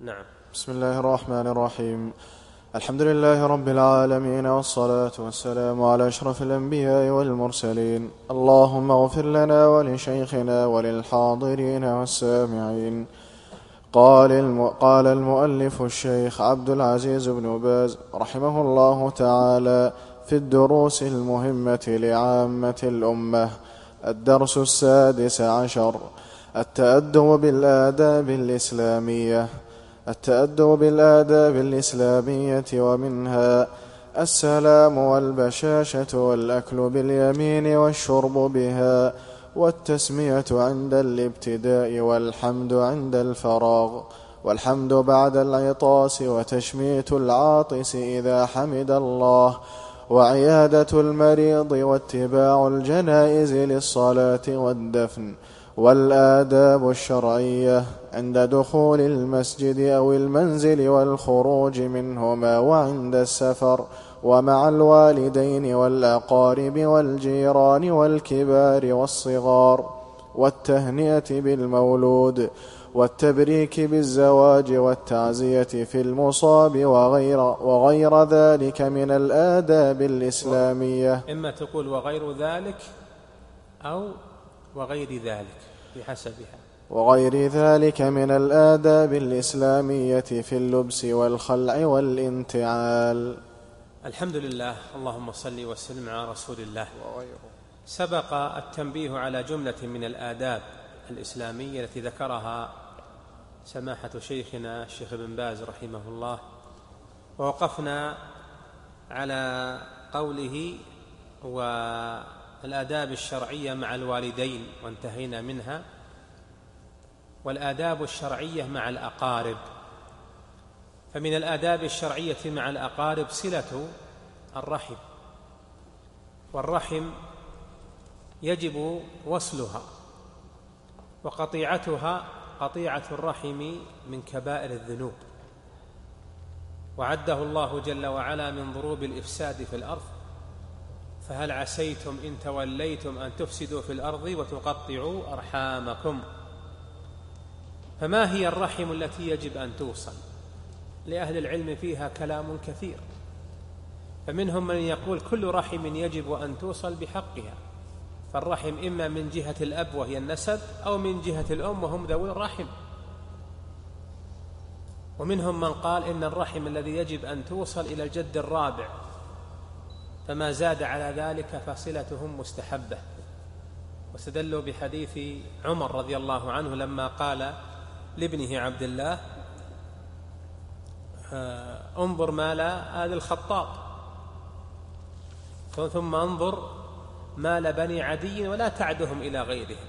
نعم. بسم الله الرحمن الرحيم. الحمد لله رب العالمين، والصلاة والسلام على أشرف الأنبياء والمرسلين. اللهم اغفر لنا ولشيخنا وللحاضرين والسامعين. قال المؤلف الشيخ عبد العزيز بن باز رحمه الله تعالى في الدروس المهمة لعامة الأمة: الدرس 16: التأدب بالآداب الإسلامية، ومنها السلام والبشاشة والأكل باليمين والشرب بها، والتسمية عند الابتداء، والحمد عند الفراغ، والحمد بعد العطاس، وتشميت العاطس إذا حمد الله، وعيادة المريض، واتباع الجنائز للصلاة والدفن، والآداب الشرعية عند دخول المسجد أو المنزل والخروج منهما، وعند السفر، ومع الوالدين والأقارب والجيران والكبار والصغار، والتهنئة بالمولود، والتبريك بالزواج، والتعزية في المصاب، وغير ذلك من الآداب الإسلامية. إما تقول وغير ذلك أو وغير ذلك بحسبها. وغير ذلك من الآداب الإسلامية في اللبس والخلع والانتعال. الحمد لله، اللهم صل وسلم على رسول الله. سبق التنبيه على جملة من الآداب الإسلامية التي ذكرها سماحة شيخنا الشيخ ابن باز رحمه الله، ووقفنا على قوله والآداب الشرعية مع الوالدين وانتهينا منها، والآداب الشرعية مع الأقارب. فمن الآداب الشرعية مع الأقارب صلة الرحم، والرحم يجب وصلها، وقطيعتها قطيعة الرحم من كبائر الذنوب، وعده الله جل وعلا من ضروب الإفساد في الأرض: فهل عسيتم إن توليتم أن تفسدوا في الأرض وتقطعوا أرحامكم. فما هي الرحم التي يجب أن توصل؟ لأهل العلم فيها كلام كثير، فمنهم من يقول كل رحم يجب أن توصل بحقها، فالرحم إما من جهة الأب وهي النسب، أو من جهة الأم وهم ذوي الرحم. ومنهم من قال إن الرحم الذي يجب أن توصل إلى الجد الرابع، فما زاد على ذلك فصلتهم مستحبة، واستدلوا بحديث عمر رضي الله عنه لما قال لابنه عبد الله: انظر مال آل الخطاب ثم انظر مال بني عدي ولا تعدهم إلى غيرهم.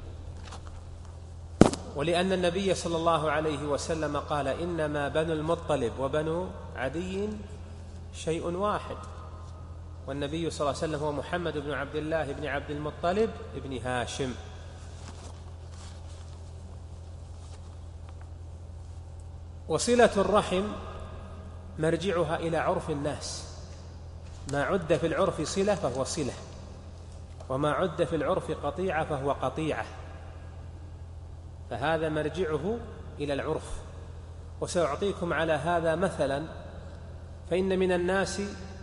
ولأن النبي صلى الله عليه وسلم قال: إنما بنو المطلب وبنو عدي شيء واحد، والنبي صلى الله عليه وسلم هو محمد بن عبد الله بن عبد المطلب بن هاشم. وصلة الرحم مرجعها إلى عرف الناس، ما عد في العرف صلة فهو صلة، وما عد في العرف قطيعة فهو قطيعة، فهذا مرجعه إلى العرف. وسأعطيكم على هذا مثلا: فإن من الناس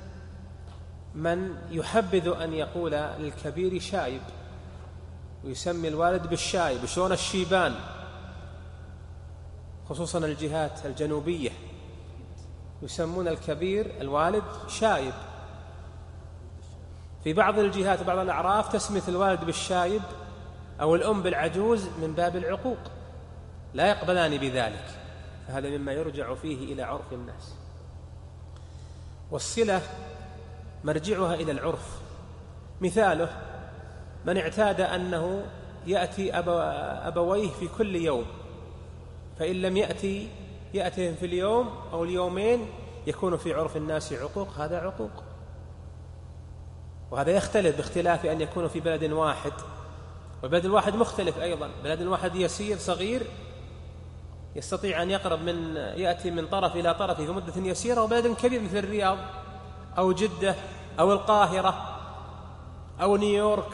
من يحبذ أن يقول للكبير شايب، ويسمي الوالد بالشايب، شلون الشيبان، خصوصا الجهات الجنوبية يسمون الكبير الوالد شايب. في بعض الجهات بعض الأعراف تسمية الوالد بالشايب أو الأم بالعجوز من باب العقوق، لا يقبلان بذلك، فهذا مما يرجع فيه إلى عرف الناس. والصلة مرجعها إلى العرف. مثاله: من اعتاد أنه يأتي أبويه في كل يوم، فإن لم يأتيهم في اليوم أو اليومين يكون في عرف الناس عقوق، هذا عقوق. وهذا يختلف باختلاف أن يكون في بلد واحد، والبلد الواحد مختلف أيضا. بلد واحد يسير صغير يستطيع أن يأتي من طرف إلى طرف في مدة يسيرة، وبلد كبير مثل الرياض أو جدة أو القاهرة أو نيويورك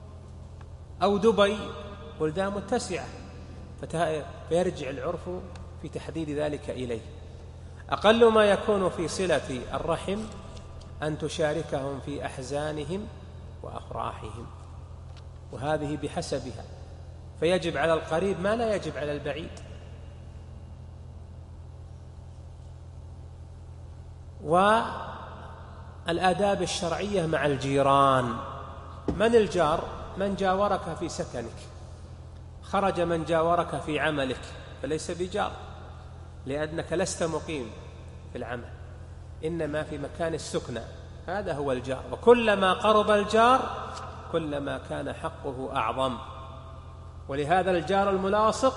أو دبي، بلدان متسعة، فيرجع العرف في تحديد ذلك إليه. أقل ما يكون في صلة الرحم أن تشاركهم في أحزانهم وأفراحهم، وهذه بحسبها، فيجب على القريب ما لا يجب على البعيد. والآداب الشرعية مع الجيران. من الجار؟ من جاورك في سكنك. خرج من جاورك في عملك فليس بجار، لأنك لست مقيم في العمل، إنما في مكان السكنى، هذا هو الجار. وكلما قرب الجار كلما كان حقه أعظم. ولهذا الجار الملاصق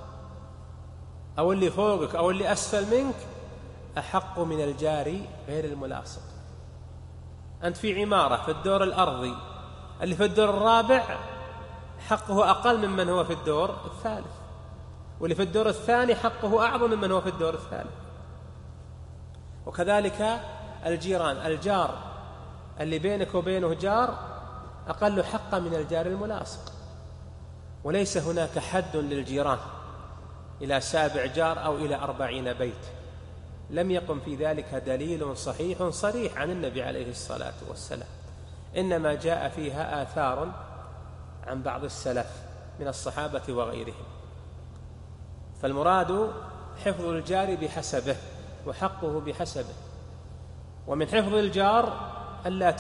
أو اللي فوقك أو اللي أسفل منك أحق من الجار غير الملاصق. أنت في عمارة في الدور الأرضي، اللي في الدور الرابع حقه أقل ممن هو في الدور الثالث، واللي في الدور الثاني حقه أعظم ممن هو في الدور الثالث. وكذلك الجيران، الجار اللي بينك وبينه جار أقل حقا من الجار الملاصق. وليس هناك حد للجيران إلى 7 جار أو إلى 40 بيت، لم يقم في ذلك دليل صحيح صريح عن النبي عليه الصلاة والسلام، إنما جاء فيها آثار عن بعض السلف من الصحابة وغيرهم. فالمراد حفظ الجار بحسبه وحقه بحسبه. ومن حفظ الجار ألا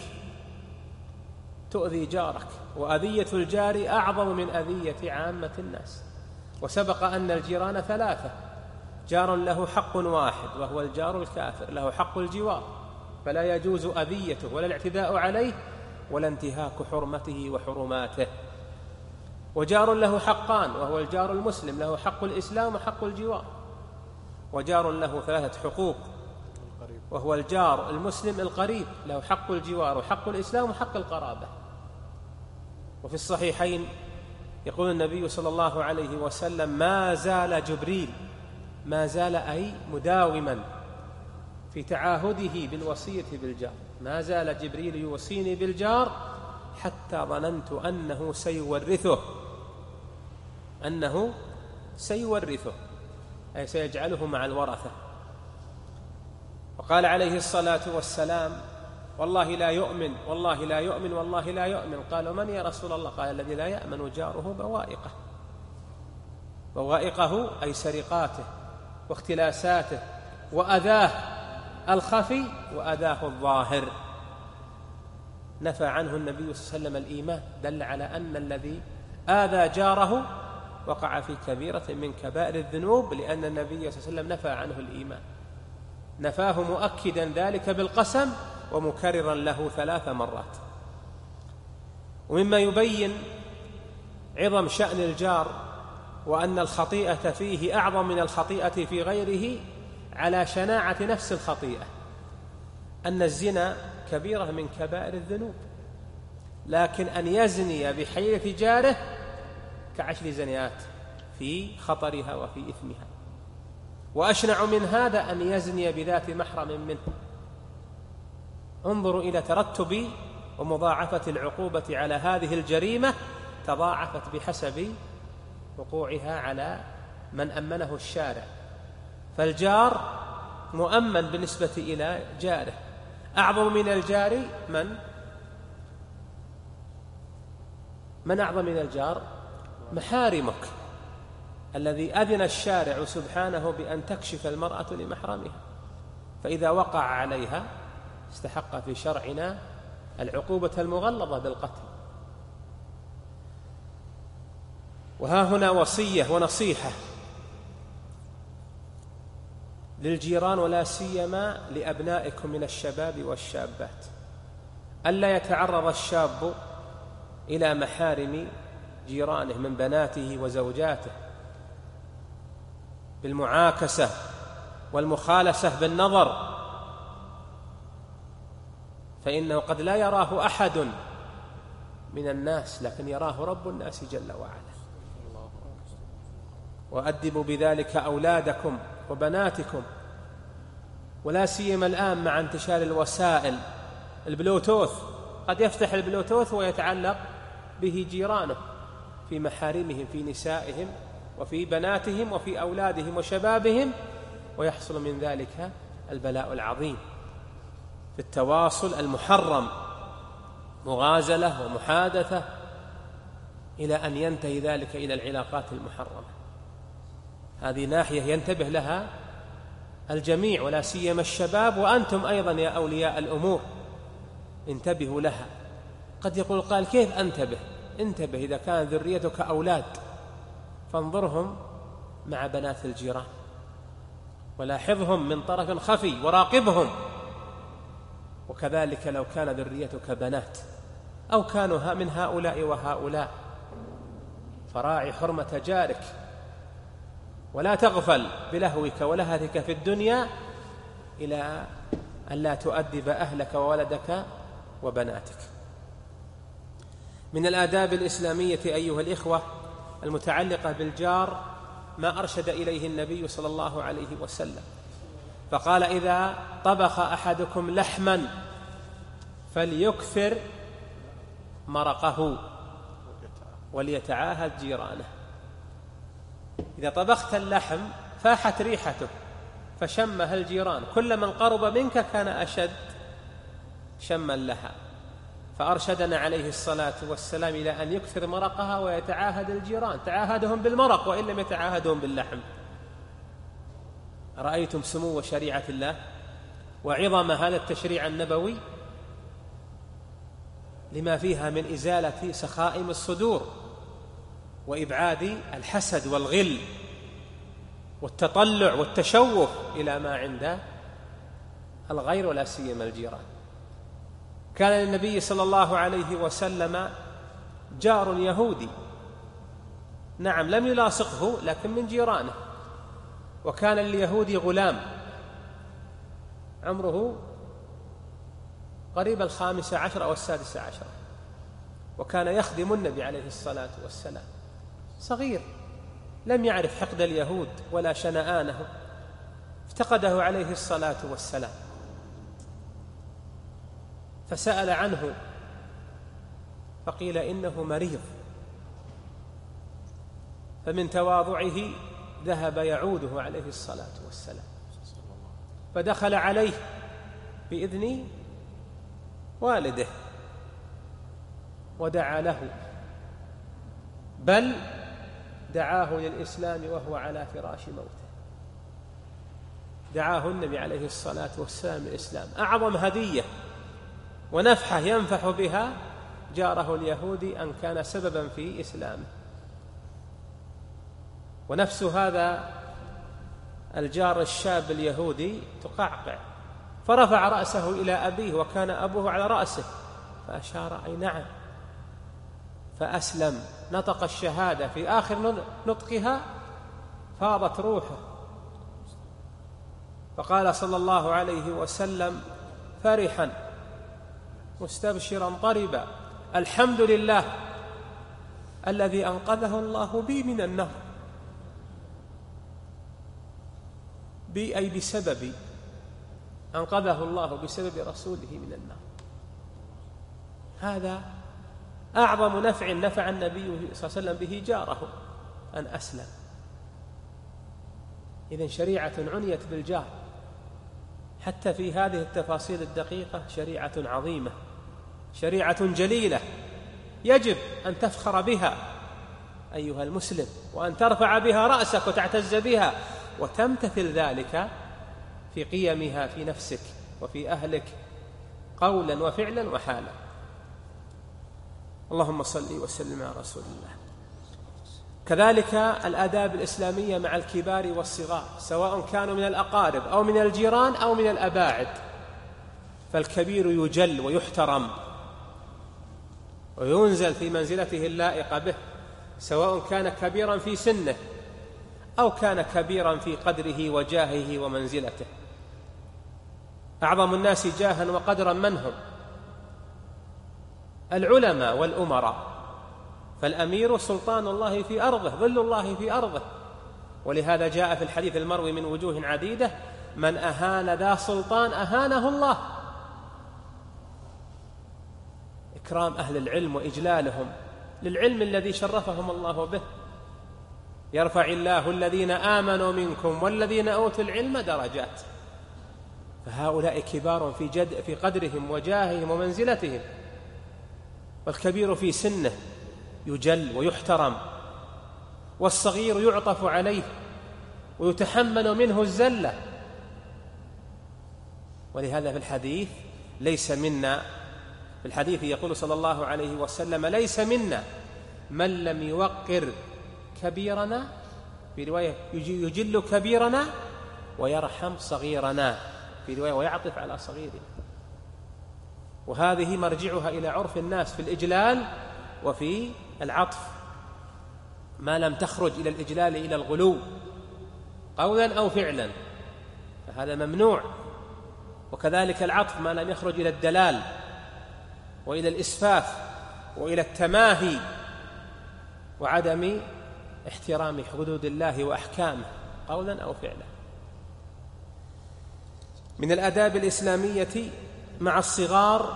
تؤذي جارك، وأذية الجار أعظم من أذية عامة الناس. وسبق أن الجيران 3: جار له حق واحد وهو الجار الكافر، له حق الجوار فلا يجوز أذيته ولا الاعتداء عليه ولا انتهاك حرمته وحرماته. وجار له حقان وهو الجار المسلم، له حق الإسلام وحق الجوار. وجار له 3 حقوق وهو الجار المسلم القريب، له حق الجوار وحق الإسلام وحق القرابة. وفي الصحيحين يقول النبي صلى الله عليه وسلم: ما زال جبريل، ما زال أي مداوما في تعاهده بالوصية بالجار، ما زال جبريل يوصيني بالجار حتى ظننت أنه سيورثه أي سيجعله مع الورثة. وقال عليه الصلاة والسلام: والله لا يؤمن والله لا يؤمن والله لا يؤمن. قالوا: من يا رسول الله؟ قال: الذي لا يأمن جاره بوائقه أي سرقاته واختلاساته وأذاه الخفي وأذاه الظاهر. نفى عنه النبي صلى الله عليه وسلم الإيمان، دل على أن الذي آذى جاره وقع في كبيرة من كبائر الذنوب، لأن النبي صلى الله عليه وسلم نفى عنه الإيمان، نفاه مؤكدا ذلك بالقسم ومكررا له 3 مرات. ومما يبين عظم شأن الجار وأن الخطيئة فيه أعظم من الخطيئة في غيره على شناعة نفس الخطيئة، أن الزنا كبيرة من كبائر الذنوب، لكن أن يزني بحيلة جاره ك10 زنيات في خطرها وفي إثمها. وأشنع من هذا أن يزني بذات محرم منه. انظروا إلى ترتب ومضاعفة العقوبة على هذه الجريمة، تضاعفت بحسب وقوعها على من أمنه الشارع. فالجار مؤمن بالنسبة إلى جاره. أعظم من الجار من أعظم من الجار؟ محارمك، الذي أذن الشارع سبحانه بأن تكشف المرأة لمحرمها، فإذا وقع عليها استحق في شرعنا العقوبة المغلظة بالقتل. وها هنا وصية ونصيحة للجيران، ولا سيما لأبنائكم من الشباب والشابات: ألا يتعرض الشاب إلى محارم جيرانه من بناته وزوجاته بالمعاكسة والمخالسة بالنظر، فإنه قد لا يراه أحد من الناس، لكن يراه رب الناس جل وعلا. وأدبوا بذلك أولادكم وبناتكم، ولا سيما الآن مع انتشار الوسائل البلوتوث، قد يفتح البلوتوث ويتعلق به جيرانه في محارمهم في نسائهم وفي بناتهم وفي أولادهم وشبابهم، ويحصل من ذلك البلاء العظيم في التواصل المحرم، مغازلة ومحادثة، إلى أن ينتهي ذلك إلى العلاقات المحرمة. هذه ناحية ينتبه لها الجميع، ولا سيما الشباب، وأنتم أيضا يا أولياء الأمور انتبهوا لها. قد يقول قال كيف أنتبه؟ انتبه إذا كان ذريتك أولاد فانظرهم مع بنات الجيران، ولاحظهم من طرف خفي وراقبهم. وكذلك لو كان ذريتك بنات أو كانوا من هؤلاء وهؤلاء، فراعي حرمة جارك، ولا تغفل بلهوك ولهثك في الدنيا إلى أن لا تؤدب أهلك وولدك وبناتك. من الآداب الإسلامية أيها الإخوة المتعلقة بالجار ما أرشد إليه النبي صلى الله عليه وسلم، فقال: إذا طبخ أحدكم لحما فليكثر مرقه وليتعاهد جيرانه. إذا طبخت اللحم فاحت ريحته فشمها الجيران، كل من قرب منك كان أشد شما لها. فأرشدنا عليه الصلاة والسلام إلى أن يكثر مرقها ويتعاهد الجيران، تعاهدهم بالمرق وإن لم يتعاهدهم باللحم. رأيتم سمو شريعة الله وعظم هذا التشريع النبوي لما فيها من إزالة سخائم الصدور وإبعاد الحسد والغل والتطلع والتشوف إلى ما عند الغير ولا سيما الجيران. كان للنبي صلى الله عليه وسلم جار يهودي، نعم لم يلاصقه لكن من جيرانه، وكان لليهودي غلام عمره قريب 15 أو 16، وكان يخدم النبي عليه الصلاة والسلام، صغير لم يعرف حقد اليهود ولا شنآنه، افتقده عليه الصلاة والسلام، فسأل عنه فقيل إنه مريض، فمن تواضعه ذهب يعوده عليه الصلاة والسلام، فدخل عليه بإذن والده ودعا له، بل دعاه للإسلام وهو على فراش موته، دعاه النبي عليه الصلاة والسلام للإسلام. أعظم هدية ونفحة ينفح بها جاره اليهودي أن كان سببا في إسلامه. ونفس هذا الجار الشاب اليهودي تقعقع، فرفع رأسه إلى أبيه وكان أبوه على رأسه، فأشار أي نعم، فأسلم، نطق الشهادة، في آخر نطقها فاضت روحه، فقال صلى الله عليه وسلم فرحا مستبشرا طربا: الحمد لله الذي أنقذه الله بي من النار، بي أي بسببي، أنقذه الله بسبب رسوله من النار. هذا أعظم نفع نفع النبي صلى الله عليه وسلم به جاره، أن أسلم. إذن شريعة عنيت بالجار حتى في هذه التفاصيل الدقيقة، شريعة عظيمة، شريعة جليلة يجب أن تفخر بها أيها المسلم، وأن ترفع بها رأسك وتعتز بها، وتمتثل ذلك في قيمها في نفسك وفي أهلك قولا وفعلا وحالا. اللهم صل وسلم على رسول الله. كذلك الآداب الإسلامية مع الكبار والصغار، سواء كانوا من الأقارب أو من الجيران أو من الأباعد، فالكبير يجل ويحترم وينزل في منزلته اللائقة به، سواء كان كبيرا في سنه أو كان كبيرا في قدره وجاهه ومنزلته. أعظم الناس جاها وقدرا من هم؟ العلماء والأمراء، فالأمير سلطان الله في أرضه، ظل الله في أرضه. ولهذا جاء في الحديث المروي من وجوه عديدة: من أهان ذا سلطان أهانه الله. إكرام أهل العلم وإجلالهم للعلم الذي شرفهم الله به، يرفع الله الذين آمنوا منكم والذين أوتوا العلم درجات. فهؤلاء كبار في قدرهم وجاههم ومنزلتهم، والكبير في سنه يجل ويحترم، والصغير يعطف عليه ويتحمل منه الزلة. ولهذا في الحديث ليس منا، في الحديث يقول صلى الله عليه وسلم: ليس منا من لم يوقر كبيرنا، في رواية يجل كبيرنا ويرحم صغيرنا، في رواية ويعطف على صغيرنا. وهذه مرجعها إلى عرف الناس في الإجلال وفي العطف، ما لم تخرج إلى الإجلال إلى الغلو قولا أو فعلا فهذا ممنوع. وكذلك العطف ما لم يخرج إلى الدلال وإلى الإسفاف وإلى التماهي وعدم احترام حدود الله وأحكامه قولا أو فعلا. من الآداب الإسلامية مع الصغار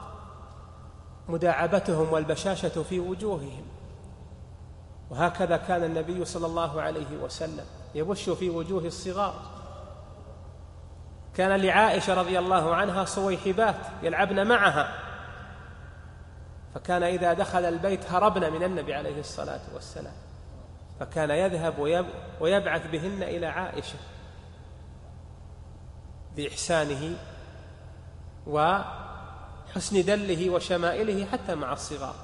مداعبتهم والبشاشة في وجوههم، وهكذا كان النبي صلى الله عليه وسلم يبش في وجوه الصغار. كان لعائشة رضي الله عنها صويحبات يلعبن معها، فكان إذا دخل البيت هربن من النبي عليه الصلاة والسلام، فكان يذهب ويبعث بهن إلى عائشة بإحسانه وحسن دله وشمائله حتى مع الصغار.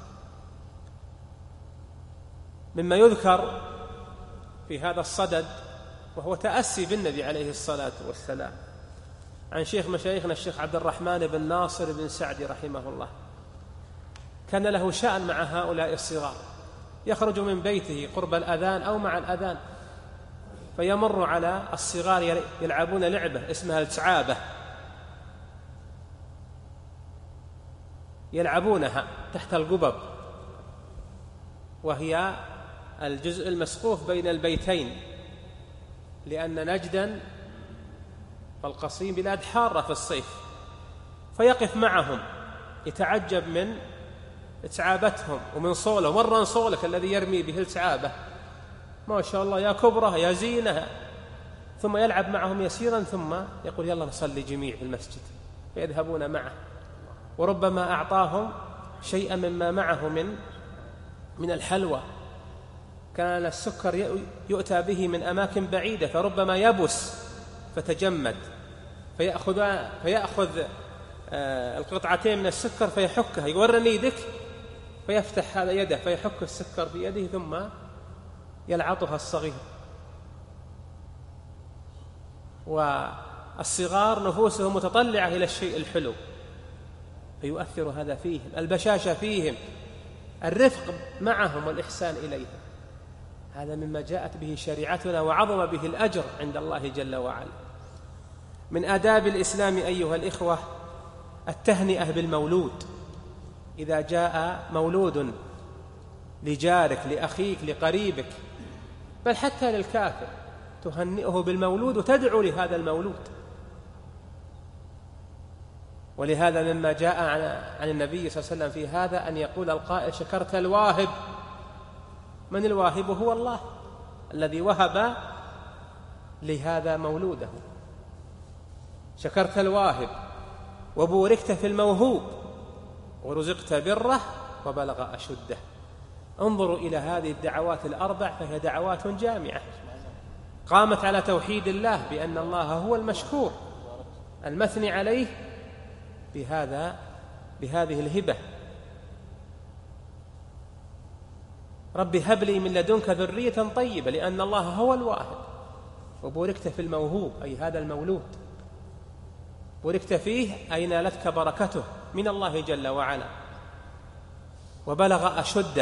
مما يذكر في هذا الصدد وهو تأسي بالنبي عليه الصلاة والسلام عن شيخ مشايخنا الشيخ عبد الرحمن بن ناصر بن سعدي رحمه الله، كان له شأن مع هؤلاء الصغار، يخرج من بيته قرب الأذان أو مع الأذان فيمر على الصغار يلعبون لعبة اسمها التعابة، يلعبونها تحت القبب، وهي الجزء المسقوف بين البيتين، لأن نجدا والقصيم بلاد حارة في الصيف، فيقف معهم يتعجب من تعابتهم ومن صوله، مرة صولك الذي يرمي به التعابة ما شاء الله يا كبرها يا زينها، ثم يلعب معهم يسيرا ثم يقول يلا نصلي جميع في المسجد، فيذهبون معه، وربما أعطاهم شيئا مما معه من الحلوى. كان السكر يؤتى به من أماكن بعيدة، فربما يبس فتجمد، فيأخذ القطعتين من السكر فيحكها، يورني يدك، فيفتح هذا يده فيحك السكر بيده ثم يلعطها الصغير. والصغار نفوسهم متطلعة إلى الشيء الحلو، فيؤثر هذا فيهم، البشاشة فيهم، الرفق معهم والإحسان إليهم. هذا مما جاءت به شريعتنا وعظم به الأجر عند الله جل وعلا. من آداب الإسلام أيها الإخوة التهنئة بالمولود. إذا جاء مولود لجارك لأخيك لقريبك بل حتى للكافر تهنئه بالمولود وتدعو لهذا المولود. ولهذا مما جاء عن النبي صلى الله عليه وسلم في هذا أن يقول القائل شكرت الواهب. من الواهب؟ هو الله الذي وهب لهذا مولوده. شكرت الواهب وبوركت في الموهوب ورزقت بره وبلغ أشده. انظروا إلى هذه الدعوات الأربع، فهي دعوات جامعة قامت على توحيد الله بأن الله هو المشكور المثني عليه بهذه الهبة. رب هب لي من لدنك ذرية طيبة، لأن الله هو الواهب. وبوركت في الموهوب أي هذا المولود، بوركت فيه أي نالتك بركته من الله جل وعلا. وبلغ أشده،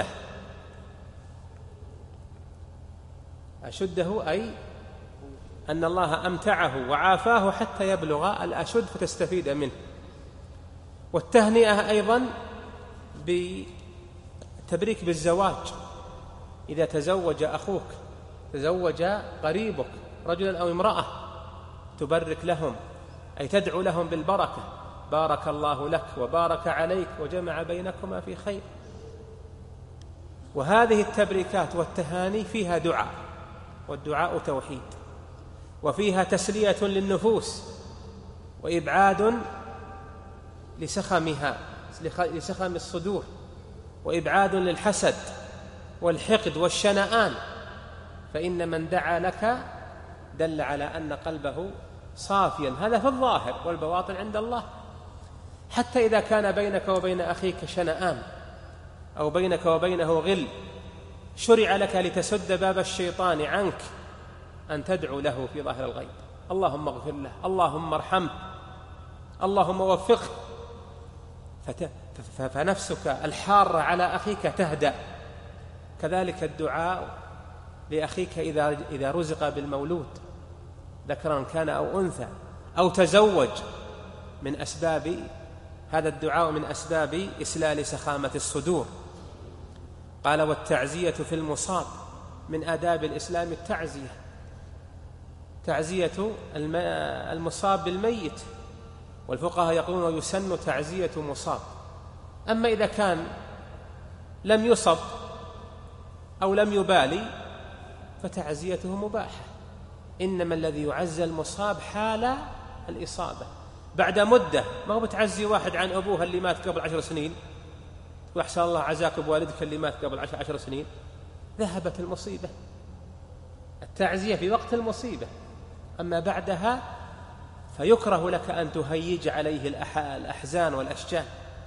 أشده أي أن الله أمتعه وعافاه حتى يبلغ الأشد فتستفيد منه. والتهنئة أيضا بالتبريك بالزواج. إذا تزوج أخوك، تزوج قريبك رجلا أو امرأة، تبرك لهم أي تدعو لهم بالبركة، بارك الله لك وبارك عليك وجمع بينكما في خير. وهذه التبريكات والتهاني فيها دعاء، والدعاء توحيد، وفيها تسلية للنفوس وإبعاد لسخمها، لسخم الصدور، وإبعاد للحسد والحقد والشنآن، فإن من دعا لك دل على أن قلبه صافيا، هذا في الظاهر، والبواطن عند الله. حتى إذا كان بينك وبين أخيك شنآن أو بينك وبينه غل، شرع لك لتسد باب الشيطان عنك أن تدعو له في ظاهر الغيب: اللهم اغفر له، اللهم ارحمه، اللهم وفقه، فنفسك الحارة على أخيك تهدأ. كذلك الدعاء لأخيك إذا رزق بالمولود ذكرا كان أو أنثى أو تزوج، من أسباب هذا الدعاء من أسباب إسلال سخامة الصدور. قال: والتعزية في المصاب، من آداب الإسلام التعزية، تعزية المصاب بالميت، والفقهاء يقولون يسن تعزية مصاب. أما إذا كان لم يصب أو لم يبالي فتعزيته مباحة، إنما الذي يعزى المصاب حال الإصابة. بعد مدة، ما هو بتعزي واحد عن أبوها اللي مات قبل 10 سنين وأحسن الله عزاك بوالدك اللي مات قبل 10 سنين، ذهبت المصيبة. التعزية في وقت المصيبة، أما بعدها فيكره لك أن تهيج عليه الأحزان والأشجان.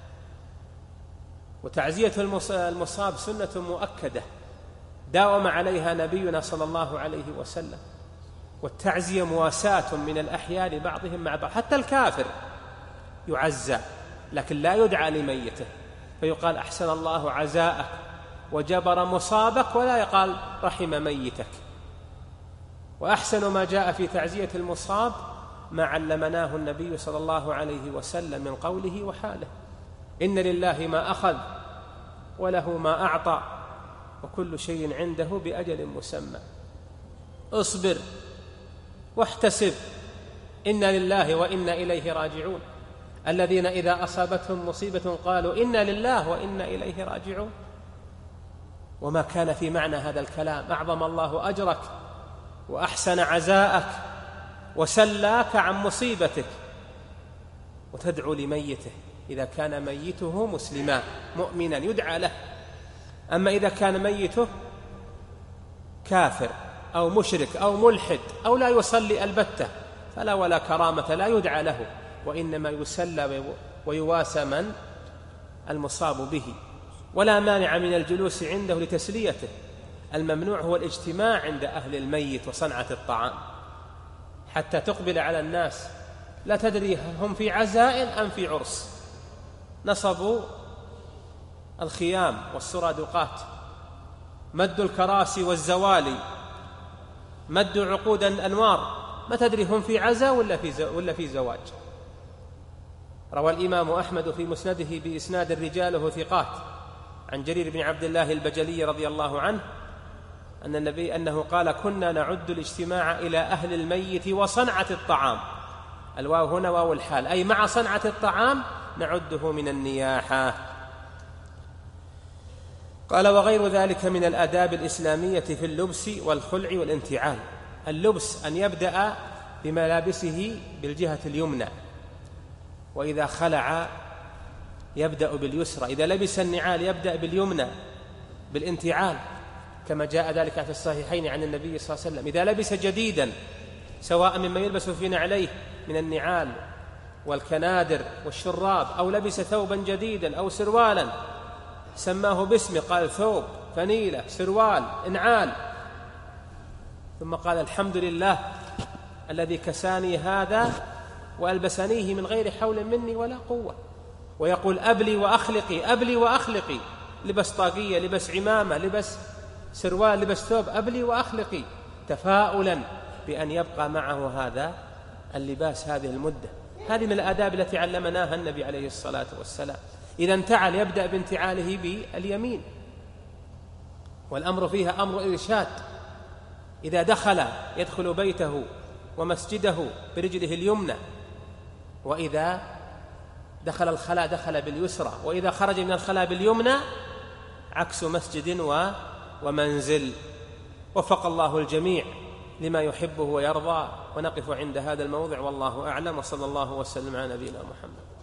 وتعزية المصاب سنة مؤكدة داوم عليها نبينا صلى الله عليه وسلم، والتعزية مواساة من الأحياء لبعضهم مع بعض. حتى الكافر يعزى لكن لا يدعى لميته، فيقال: أحسن الله عزاءك وجبر مصابك، ولا يقال رحم ميتك. وأحسن ما جاء في تعزية المصاب ما علمناه النبي صلى الله عليه وسلم من قوله وحاله: إن لله ما أخذ وله ما أعطى وكل شيء عنده بأجل مسمى. اصبر واحتسب، إنا لله وإنا إليه راجعون. الذين إذا أصابتهم مصيبة قالوا إنا لله وإنا إليه راجعون. وما كان في معنى هذا الكلام أعظم الله أجرك وأحسن عزاءك وسلاك عن مصيبتك، وتدعو لميته إذا كان ميته مسلما مؤمنا يدعى له. أما إذا كان ميته كافر أو مشرك أو ملحد أو لا يصلي البتة فلا ولا كرامة، لا يدعى له، وإنما يسلى ويواسى من المصاب به. ولا مانع من الجلوس عنده لتسليته، الممنوع هو الاجتماع عند أهل الميت وصنعة الطعام حتى تقبل على الناس، لا تدري هم في عزاء أم في عرس. نصبوا الخيام والسرادقات، مدوا الكراسي والزوالي، مدوا عقود الأنوار، ما تدري هم في عزاء ولا في زواج. روى الإمام أحمد في مسنده بإسناد رجاله ثقات عن جرير بن عبد الله البجلي رضي الله عنه أن النبي أنه قال: كنا نعد الاجتماع إلى أهل الميت وصنعة الطعام، الواو هنا واو الحال، أي مع صنعة الطعام نعده من النياحة. قال: وغير ذلك من الآداب الإسلامية في اللبس والخلع والانتعال. اللبس أن يبدأ بملابسه بالجهة اليمنى، وإذا خلع يبدأ باليسرى، إذا لبس النعال يبدأ باليمنى بالانتعال، كما جاء ذلك في الصحيحين عن النبي صلى الله عليه وسلم: إذا لبس جديدا سواء مما يلبس في نعليه من النعال والكنادر والشراب، أو لبس ثوبا جديدا أو سروالا سماه باسمه، قال ثوب، فنيلة، سروال، انعال، ثم قال: الحمد لله الذي كساني هذا وألبسنيه من غير حول مني ولا قوة. ويقول: أبلي وأخلقي، أبلي وأخلقي، لبس طاقية، لبس عمامة، لبس سروال، لبس ثوب، أبلي وأخلقي، تفاؤلا بأن يبقى معه هذا اللباس هذه المدة. هذه من الآداب التي علمناها النبي عليه الصلاة والسلام. إذا انتعل يبدأ بانتعاله باليمين، والأمر فيها أمر إرشاد. إذا يدخل بيته ومسجده برجله اليمنى، وإذا دخل الخلاء دخل باليسرى، وإذا خرج من الخلاء باليمنى، عكس مسجد ومنزل. وفق الله الجميع لما يحبه ويرضى. ونقف عند هذا الموضع والله أعلم، وصلى الله وسلم على نبينا محمد.